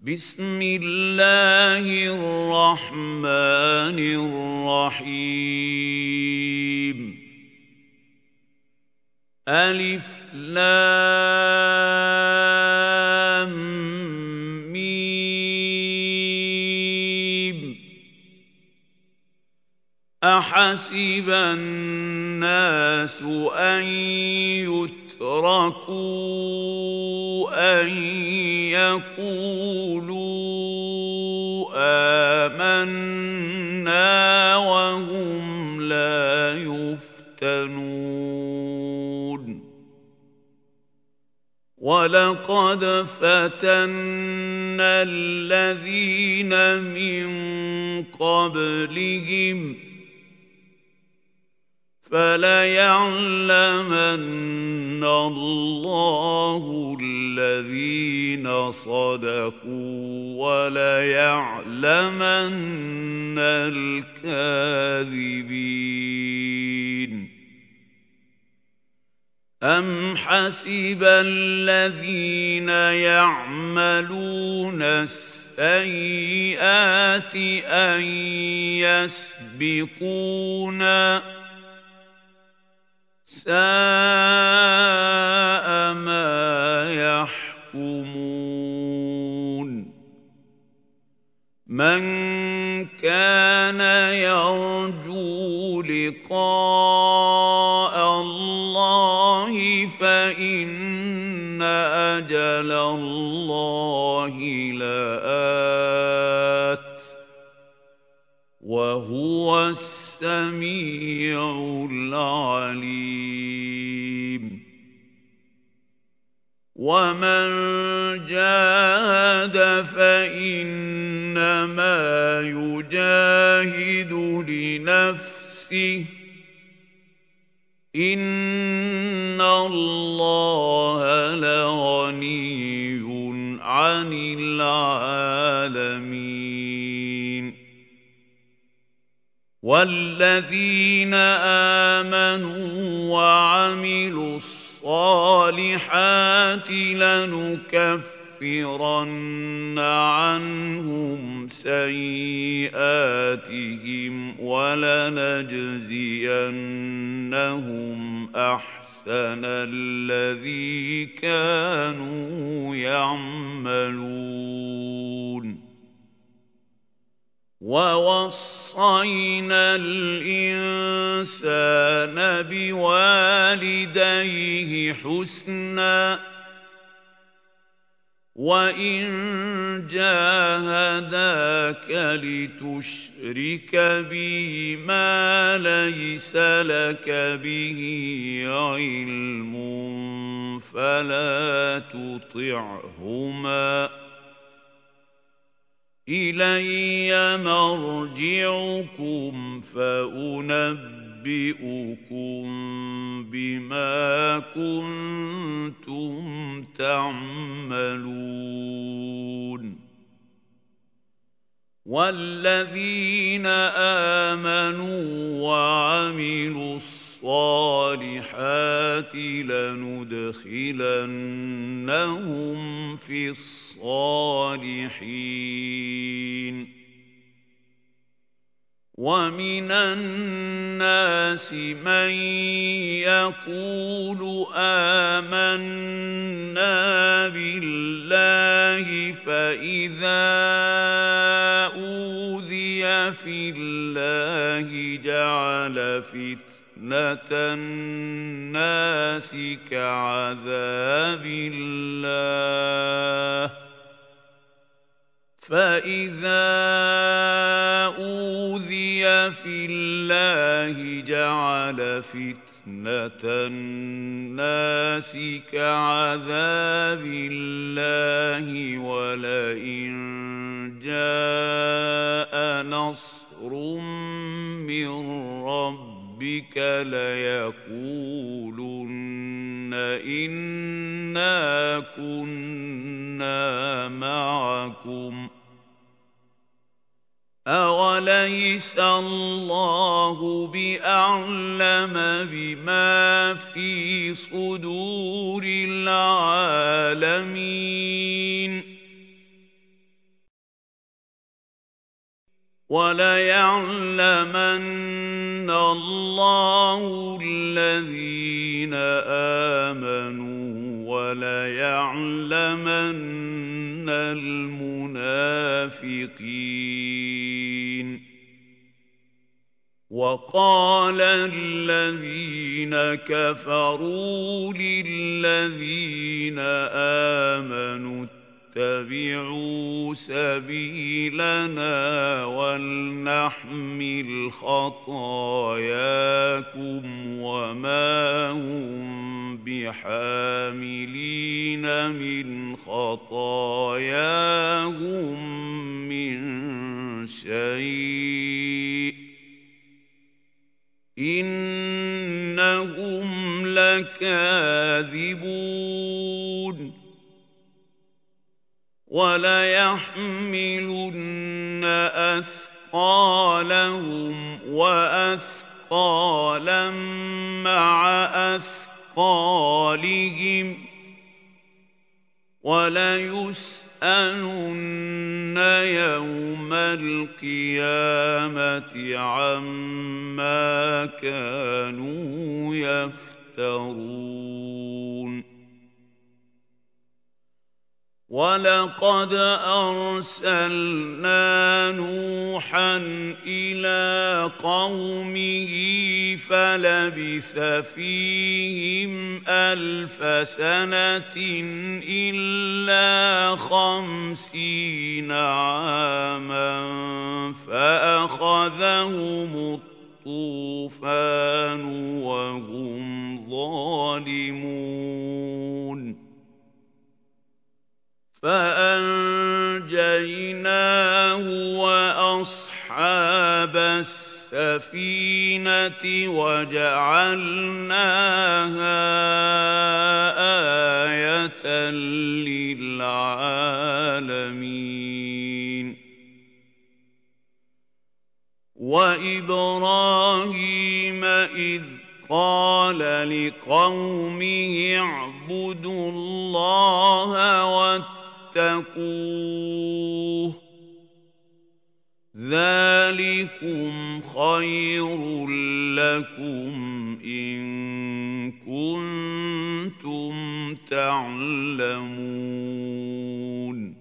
بسم الله الرحمن الرحيم ألف لام ميم أحسب الناس أن يتركوا أن يقولوا آمنا وهم لا يفتنون ولقد فتنا الذين من قبلهم فليعلمن الله الذين صدقوا وليعلمن الكاذبين أم حسب الذين يعملون السيئات أن يسبقونا ساء ما يحكمون من كان يرجو لقاء الله فإن أجل الله لآت وهو السميع العليم ومن جاهد فإنما يجاهد لنفسه إن الله لغني عن العالمين والذين آمنوا وعملوا الصالحات لنكفرن عنهم سيئاتهم ولنجزينهم أحسن الذي كانوا يعملون ووصينا الإنسان بوالديه حسنا وإن جاهداك لتشرك بي ما ليس لك به علم فلا تطعهما إلي مرجعكم فأنبئكم بما كنتم تعملون والذين آمنوا وعملوا الصالحات لندخلنهم في الصالحين ومن الناس من يقول آمنا بالله فإذا أوذي في الله جعل فتنة الناس كعذاب الله فإذا أوذي في الله جعل فتنة الناس كعذاب الله ولئن جاء نصر من ربك ليقولن إنا كنا معكم أوليس الله بأعلم بما في صدور العالمين وَلَيَعْلَمَنَّ اللَّهُ الَّذِينَ آمَنُوا وَلَيَعْلَمَنَّ الْمُنَافِقِينَ وَقَالَ الَّذِينَ كَفَرُوا لِلَّذِينَ آمَنُوا اتَّبِعُوا سَبِيلَنَا وَلْنَحْمِلْ خَطَايَاكُمْ وَمَا هُم بِحَامِلِينَ مِنْ خَطَايَاهُم مِّن شَيْءٍ إِنَّهُمْ لَكَاذِبُونَ وَلَيَحْمِلُنَّ أَثْقَالَهُمْ وَأَثْقَالًا مَّعَ أَثْقَالِهِمْ وَلَيُسْأَلُنَّ يَوْمَ الْقِيَامَةِ عَمَّا كَانُوا يَفْتَرُونَ وَلَقَدْ أَرْسَلْنَا نُوحًا إِلَىٰ قَوْمِهِ فَلَبِثَ فِيهِمْ 1000 سَنَةٍ إِلَّا 50 عَامًا فَأَخَذَهُمُ الطُّوفَانُ وَهُمْ ظَالِمُونَ فَأَنجَيْنَاهُ وَأَصْحَابَ السَّفِينَةِ وَجَعَلْنَاهَا آيَةً لِّلْعَالَمِينَ وَإِبْرَاهِيمَ إِذْ قَالَ لِقَوْمِهِ اعْبُدُوا اللَّهَ وَاتَّقُوهُ ذَٰلِكُمْ خَيْرٌ لَّكُمْ إِن كُنتُمْ تَعْلَمُونَ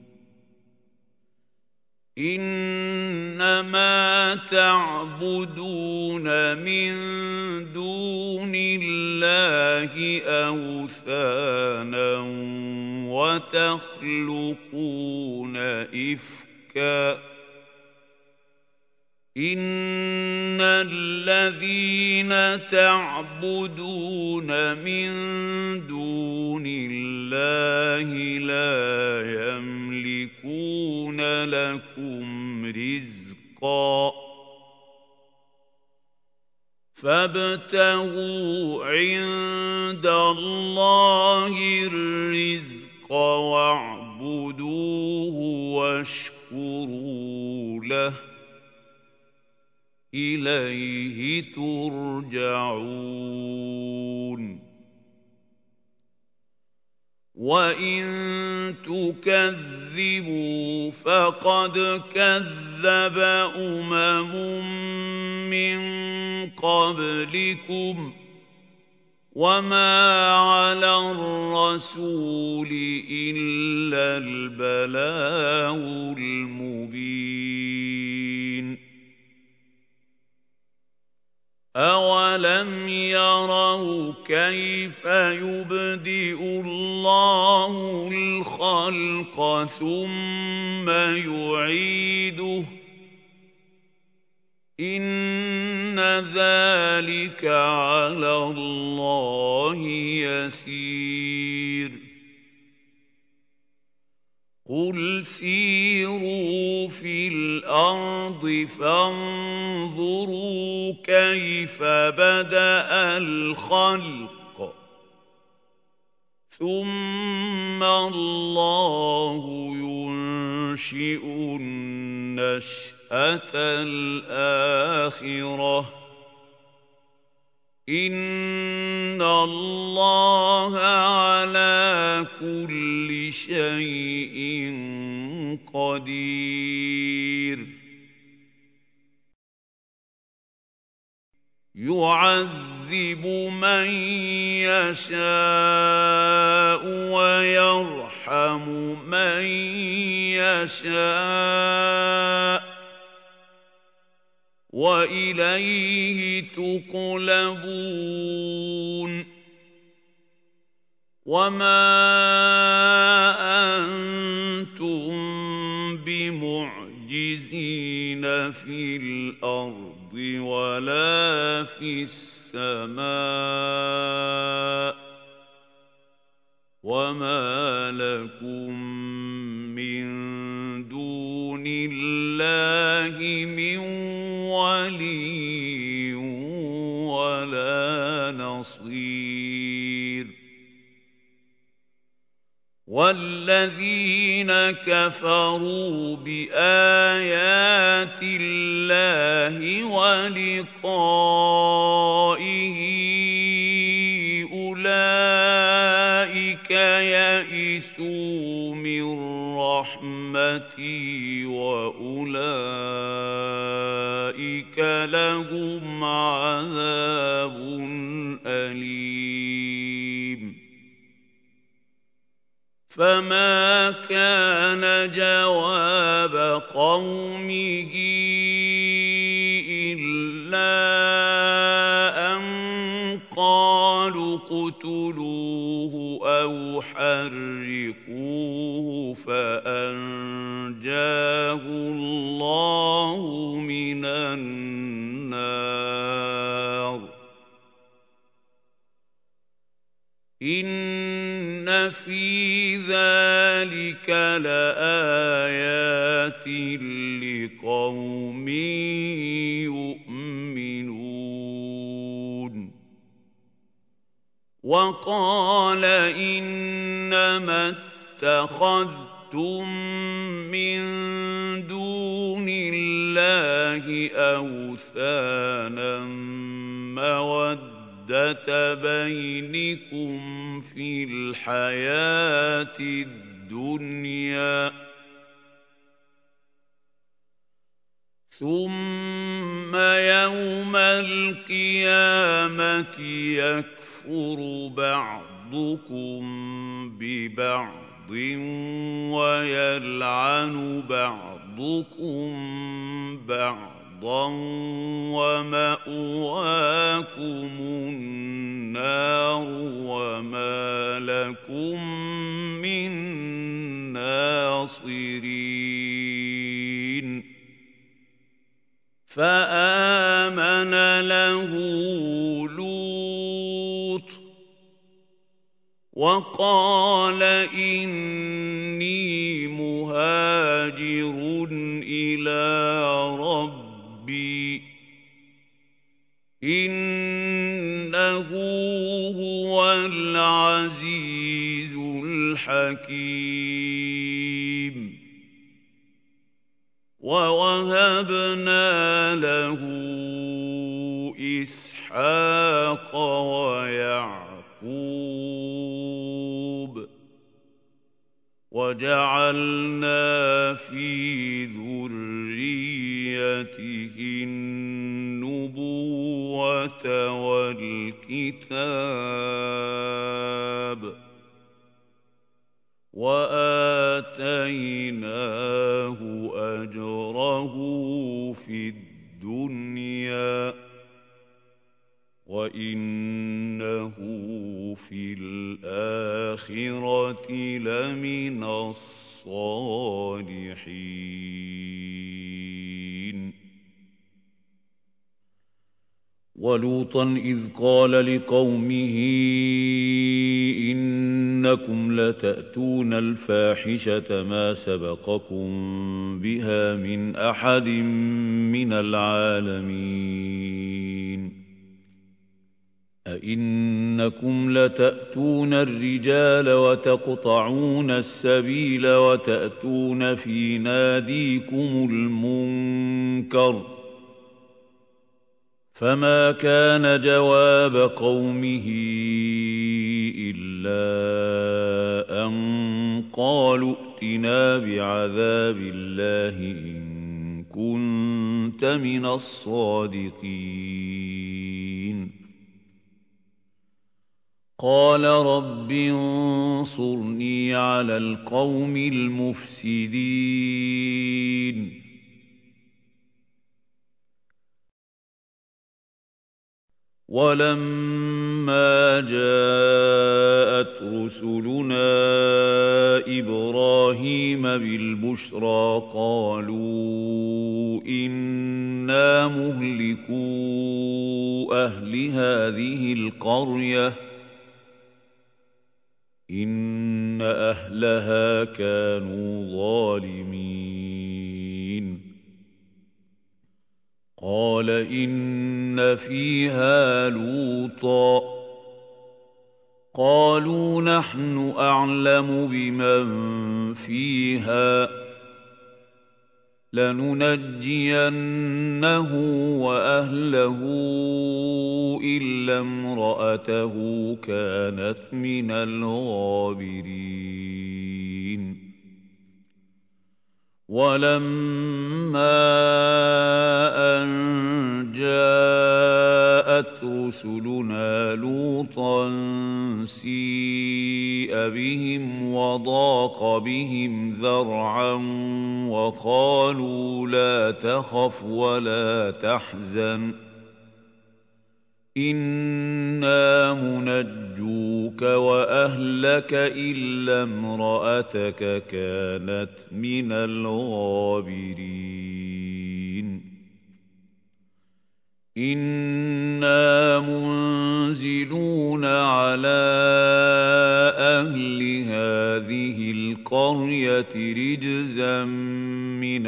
إِنَّمَا تَعْبُدُونَ مِن دُونِ اللَّهِ أَوْثَانًا وَتَخْلُقُونَ إِفْكًا إِنَّ الَّذِينَ تَعْبُدُونَ مِن دُونِ اللَّهِ لَا يَمْلِكُونَ لَكُمْ رِزْقًا فَابْتَغُوا عِندَ اللَّهِ الرِّزْقَ وَاعْبُدُوهُ وَاشْكُرُوا لَهُ إِلَيْهِ تُرْجَعُونَ وَإِن تُكَذِّبُوا فَقَدْ كَذَّبَ مِن قَبْلِكُمْ وَمَا عَلَى الرَّسُولِ إِلَّا الْبَلَاغُ الْمُبِينُ أَوَلَمْ يَرَوْا كَيْفَ يُبْدِئُ اللَّهُ الْخَلْقَ ثُمَّ يُعِيدُهُ إِنَّ ذَلِكَ عَلَى اللَّهِ يَسِيرٌ قُلْ سِيرُوا فِي الْأَرْضِ فَانظُرُوا كَيْفَ بَدَأَ الْخَلْقَ ثُمَّ اللَّهُ يُنشِئُ النَّشْأَةَ الْآخِرَةَ إِنَّ اللَّهَ عَلَى كُلِّ شَيْءٍ قَدِيرٌ يعذب من يشاء ويرحم من يشاء وإليه تقلبون وما أنتم بمعجزين في الأرض ولا في السماء وما لكم من دون الله من ولي ولا نصير والذين كفروا بآيات الله ولقائه أولئك يئسوا من رحمتي وأولئك لهم عذاب أليم فما كان جواب قومه إلا أن قالوا اقتلوه أو حرقوه فأنجاه الله من النار إن في ذلك لآيات لقوم يؤمنون وقال إنما اتخذتم من دون الله أوثانا مودة بينكم في الحياة الدنيا ثم يوم القيامة يكفر بعضكم ببعض ويلعن بعضكم بعضا ومأواكم النار وما لكم من ناصرين فآمن له لوط وقال إني مهاجر إلى ربي إنه هو العزيز الحكيم ووهبنا له إسحاق ويعقوب وجعلنا في ذريته النبوة والكتاب وآتيناه أجره في الدنيا وإنه في الآخرة لمن الصالحين ولوطا إذ قال لقومه إنكم لتأتون الفاحشة ما سبقكم بها من أحد من العالمين أئنكم لتأتون الرجال وتقطعون السبيل وتأتون في ناديكم المنكر فما كان جواب قومه إلا أن قالوا ائتنا بعذاب الله إن كنت من الصادقين قال رب انصرني على القوم المفسدين ولما جاءت رسلنا إبراهيم بالبشرى قالوا إنا مهلكو أهل هذه القرية إن أهلها كانوا ظالمين قال إن فيها لوطا قالوا نحن أعلم بمن فيها لننجينه وأهله إلا امرأته كانت من الغابرين ولما أن جاءت رسلنا لوطا سيء بهم وضاق بهم ذرعا وقالوا لا تخف ولا تحزن إنا منجوك وأهلك إلا امرأتك كانت من الغابرين إنا منزلون على أهل هذه القرية رجزا من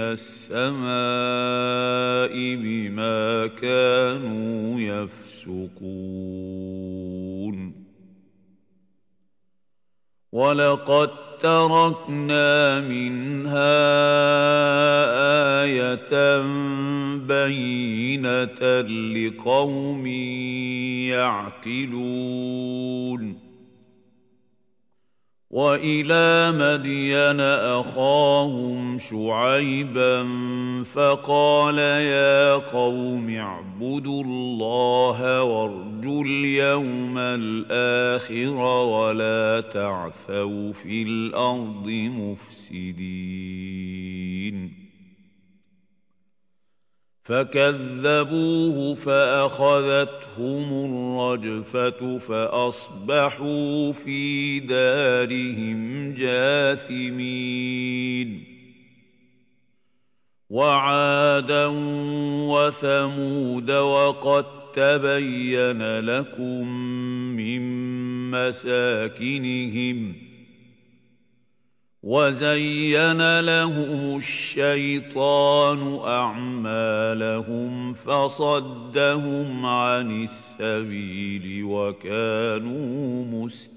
السماء بما كانوا يفسقون ولقد تركنا منها آية بينة لقوم يعقلون وإلى مدين أخاهم شعيبا فقال يا قوم اعبدوا الله وارجوا اليوم الآخر ولا تعثوا في الأرض مفسدين فكذبوه فأخذتهم الرجفة فأصبحوا في دارهم جاثمين وعادا وثمود وقد تبين لكم من مساكنهم وزين لهم الشيطان أعمالهم فصدهم عن السبيل وكانوا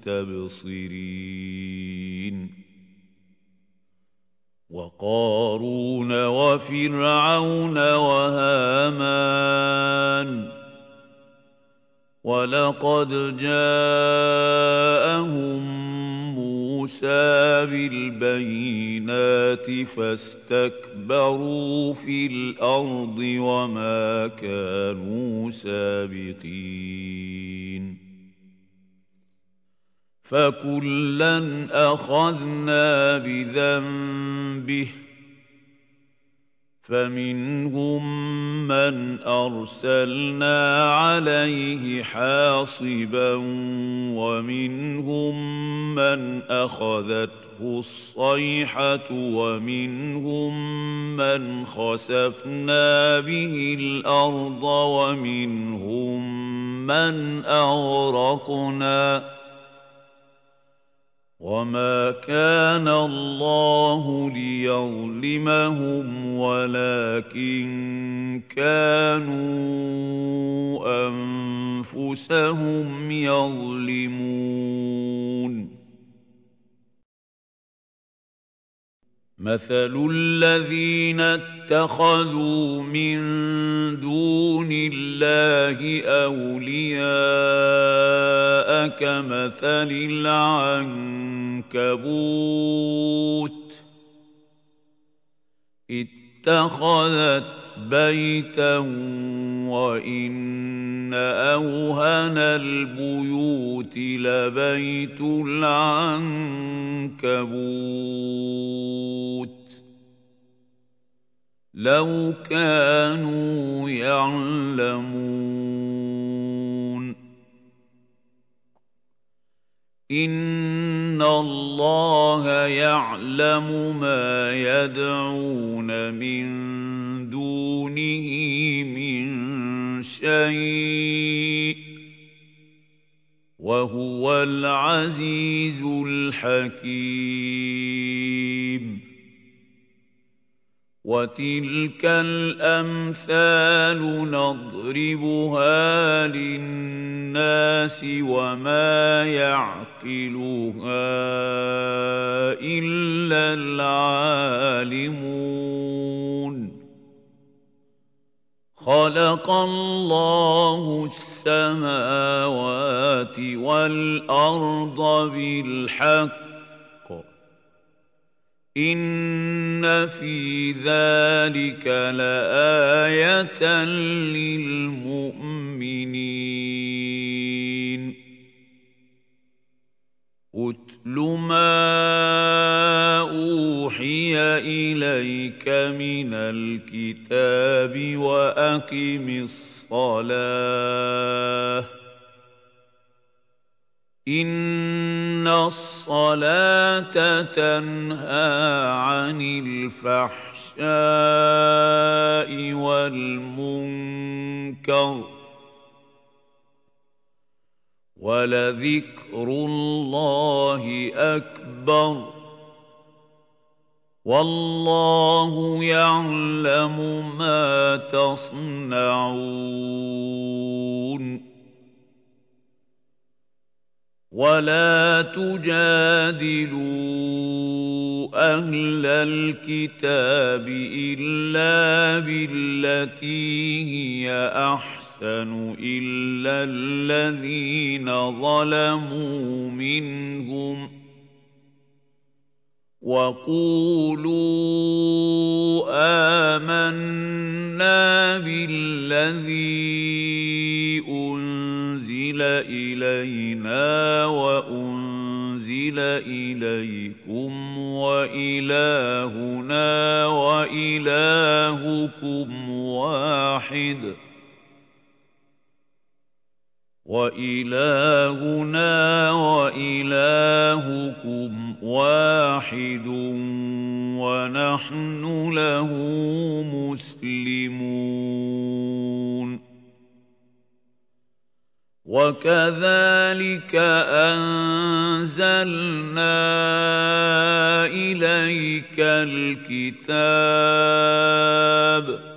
مستبصرين وقارون وفرعون وهامان ولقد جاءهم موسى بالبينات فاستكبروا في الأرض وما كانوا سابقين فكلا أخذنا بذنبه فمنهم من أرسلنا عليه حاصبا ومنهم من أخذته الصيحة ومنهم من خسفنا به الأرض ومنهم من أغرقنا وما كان الله ليظلمهم ولكن كانوا أنفسهم يظلمون مثل الذين اتخذوا من دون الله أولياء كمثل العنكبوت اتخذت بيتا وإن إن أوهن البيوت لبيت العنكبوت لو كانوا يعلمون إن الله يعلم ما يدعون من دونه من شيء وهو العزيز الحكيم وتلك الأمثال نضربها للناس وما يعقلها إلا العالمون خلق الله السماوات والأرض بالحق إن في ذلك لآية للمؤمنين أتل ما أوحي إليك من الكتاب وأقم الصلاة إن الصلاة تنهى عن الفحشاء والمنكر ولذكر الله أكبر والله يعلم ما تصنعون ولا تجادلوا أهل الكتاب إلا بالتي هي أحسن إلا الذين ظلموا منهم وقولوا آمنا بالذي أنزل إلينا وأنزل إليكم وإلهنا وإلهكم واحد ونحن له مسلمون وكذلك أنزلنا إليك الكتاب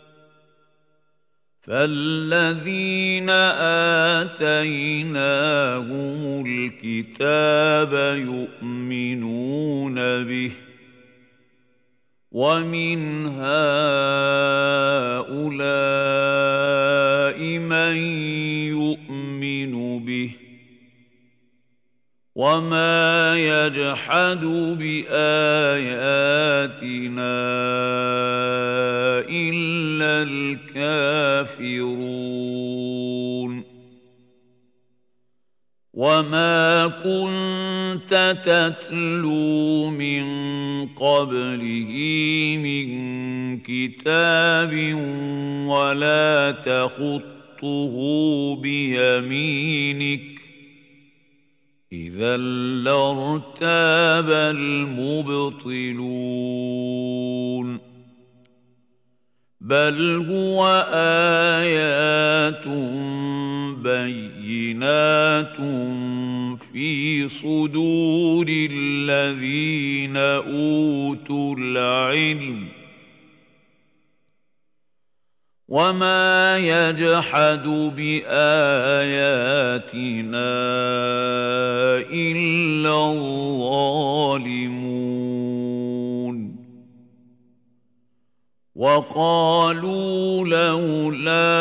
فالذين آتيناهم الكتاب يؤمنون به ومن هؤلاء من يؤمن به وما يجحد بآياتنا إلا الكافرون وما كنت تتلو من قبله من كتاب ولا تخطه بيمينك إذا لارتاب المبطلون بل هو آيات بينات في صدور الذين أوتوا العلم وما يجحد بآياتنا إلا الظالمون وقالوا لولا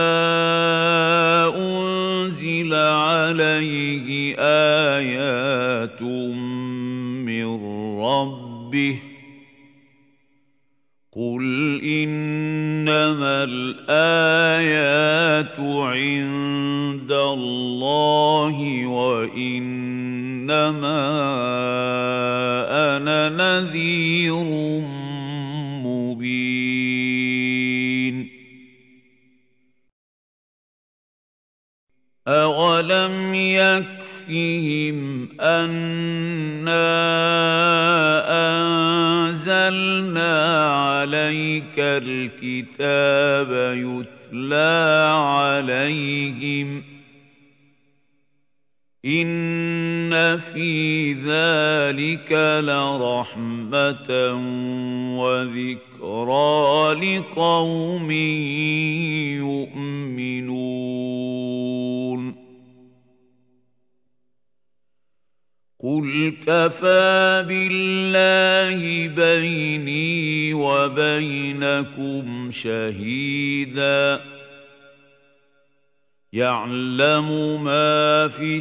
أنزل عليه آيات من ربه قل إن إنما الآيات عند الله وإنما أنا نذير مبين أولم يكفهم أنا أنزلنا عليك الكتاب يتلى عليهم إن في ذلك لرحمة وذكرى لقوم يؤمنون قل كفى بالله بيني وبينكم شهيدا يعلم ما في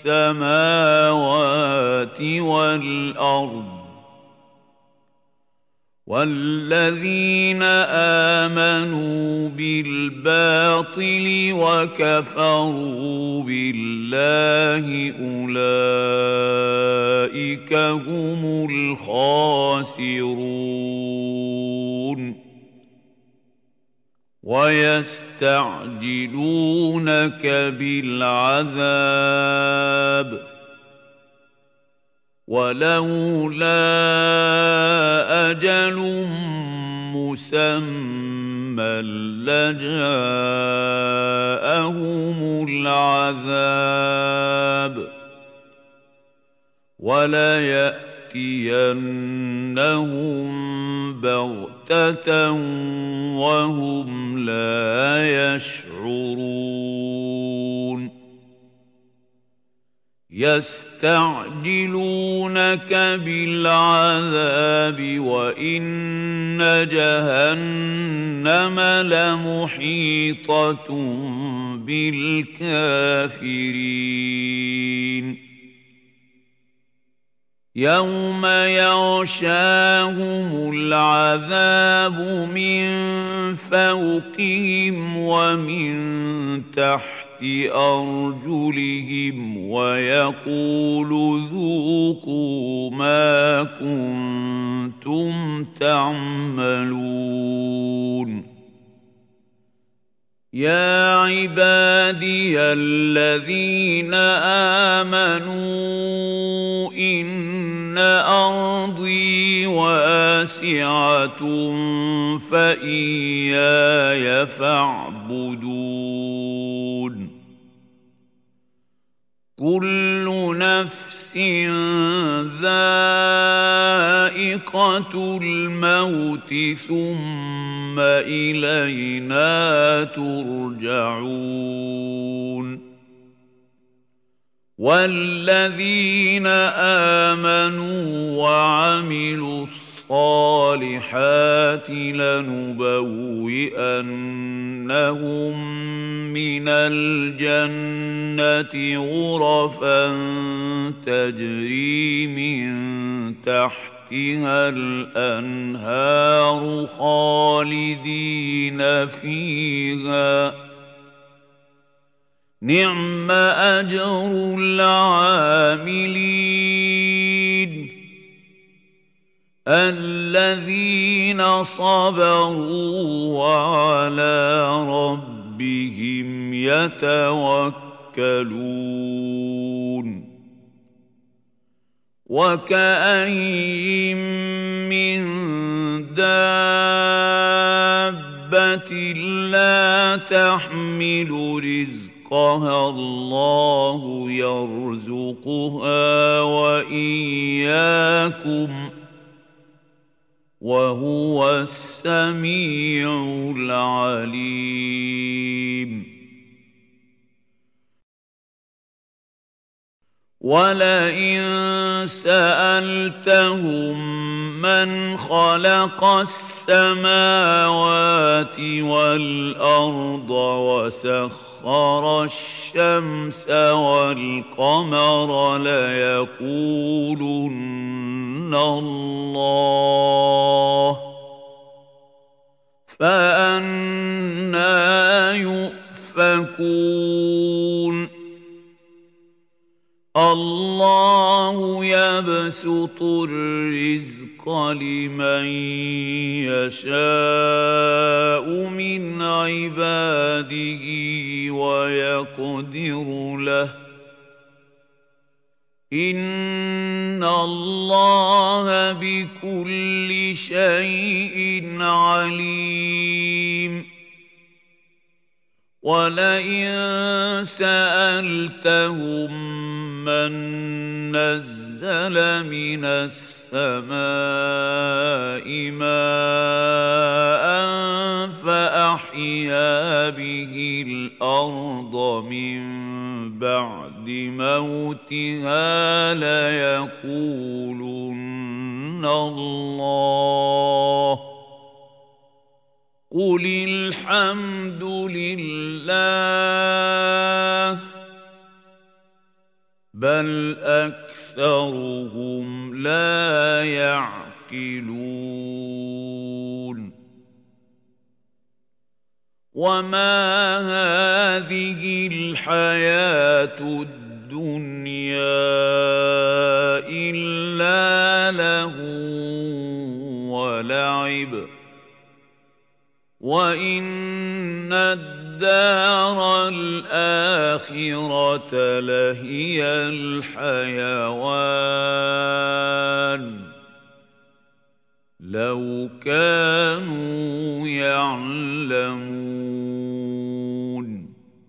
السماوات والأرض والذين آمنوا بالباطل وكفروا بالله أولئك هم الخاسرون ويستعجلونك بالعذاب ولولا أجل مسمى لجاءهم العذاب وليأتينهم بغتة وهم لا يشعرون يستعجلونك بالعذاب وإن جهنم لمحيطة بالكافرين يوم يغشاهم العذاب من فوقهم ومن تحت أرجلهم ويقول ذوقوا ما كنتم تعملون يا عبادي الذين آمنوا إن أرضي واسعة فإياي فاعبدون كل نفس ذائقة الموت ثم إلينا ترجعون والذين آمنوا وعملوا الصالحات لنبوئنهم من الجنة غرفا تجري من تحتها الأنهار خالدين فيها نعم أجر العاملين الذين صبروا وعلى ربهم يتوكلون وكأين من دابة لا تحمل رزقها الله يرزقها وإياكم وهو السميع العليم ولئن سألتهم من خلق السماوات والأرض وسخر الشمس والقمر ليقولن الله فأنى يؤفكون الله يبسط الرزق لمن يشاء من عباده ويقدر له إن الله بكل شيء عليم ولئن سألتهم من نزل من السماء ماء فأحيا به الأرض من بعد موتها ليقولن الله قل الحمد لله بل أكثرهم لا يعقلون وما هذه الحياة الدنيا إلا لهو ولعب وإن الدار الآخرة لهي الحيوان لو كانوا يعلمون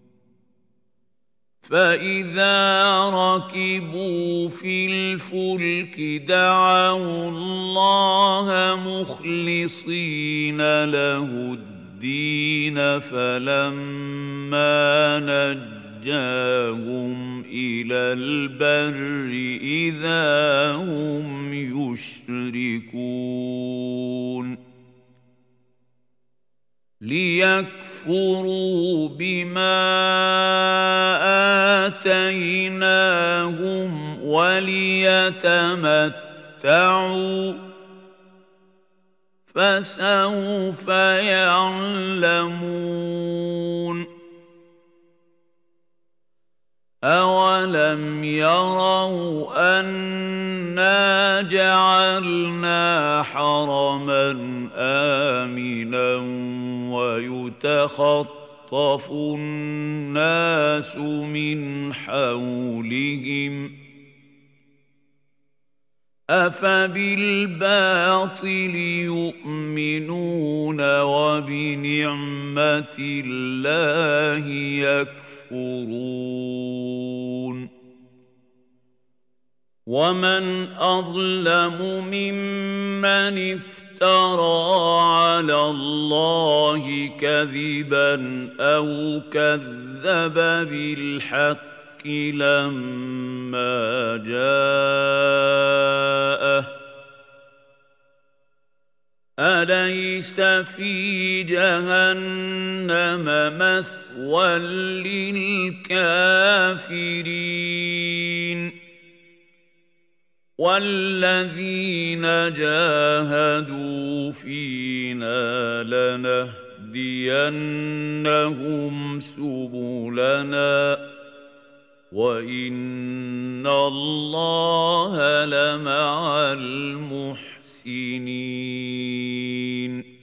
فإذا ركبوا في الفلك دعوا الله مخلصين له الدين فلما نجاهم إلى البر إذا هم يشركون ليكفروا بما آتيناهم وليتمتعوا فسوف يعلمون أولم يروا أنا جعلنا حرما آمنا ويتخطف الناس من حولهم أفبالباطل يؤمنون وبنعمة الله يكفرون ومن أظلم ممن افترى على الله كذبا أو كذب بالحق لما جاءه أليس في جهنم مثوى للكافرين والذين جاهدوا فينا لنهدينهم سبلنا وإن الله لمع المحسنين